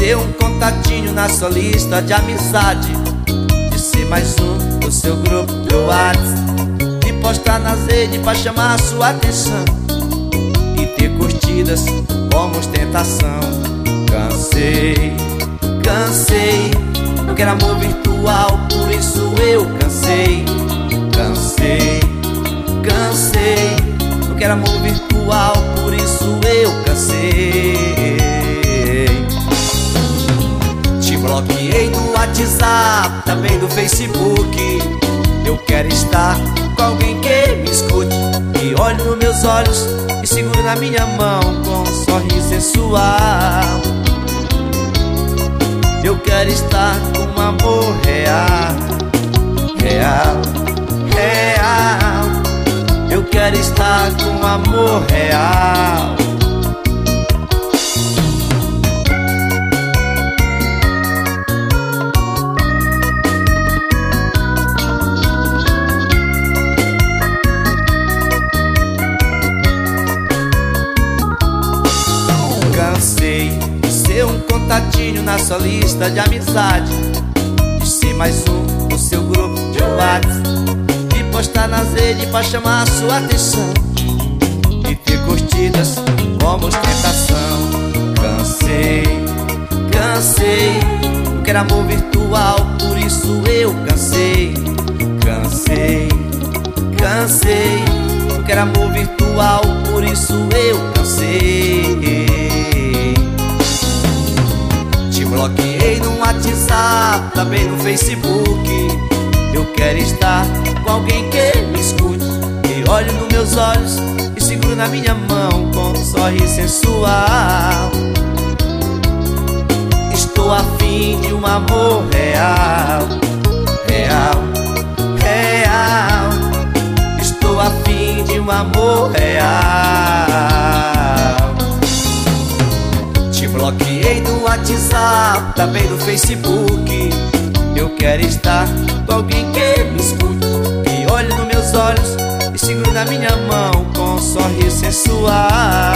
ser um contatinho na sua lista de amizade, de ser mais um do seu grupo do WhatsApp, de postar nas redes pra chamar a sua atenção e ter curtidas como ostentação. Cansei, cansei, não quero amor virtual, por isso eu cansei. Cansei, cansei, não quero amor virtual, por isso eu cansei. Te bloqueei no WhatsApp, também do Facebook. Eu quero estar com alguém que me escute, que olhe nos meus olhos e segure na minha mão com um sorriso sensual. Eu quero estar com um amor real, real, real. Eu quero estar com um amor real. Cansei de ser um contatinho na sua lista de amizade, de ser mais um do seu grupo de WhatsApp, de postar nas redes pra chamar a sua atenção e ter curtidas como ostentação. Cansei, cansei, não quero amor virtual, por isso eu cansei. Cansei, cansei, não quero amor virtual, por isso eu cansei. Te bloqueei no WhatsApp, também no Facebook. Eu quero estar com alguém que me escute, que olhe nos meus olhos e segure na minha mão com um sorriso sensual. Estou afim de um amor real, real, real. Estou afim de um amor real. Te bloqueei no WhatsApp, também no Facebook. Eu quero estar com alguém que me escute, que olhe nos meus olhos e segure na minha mão com um sorriso sensual.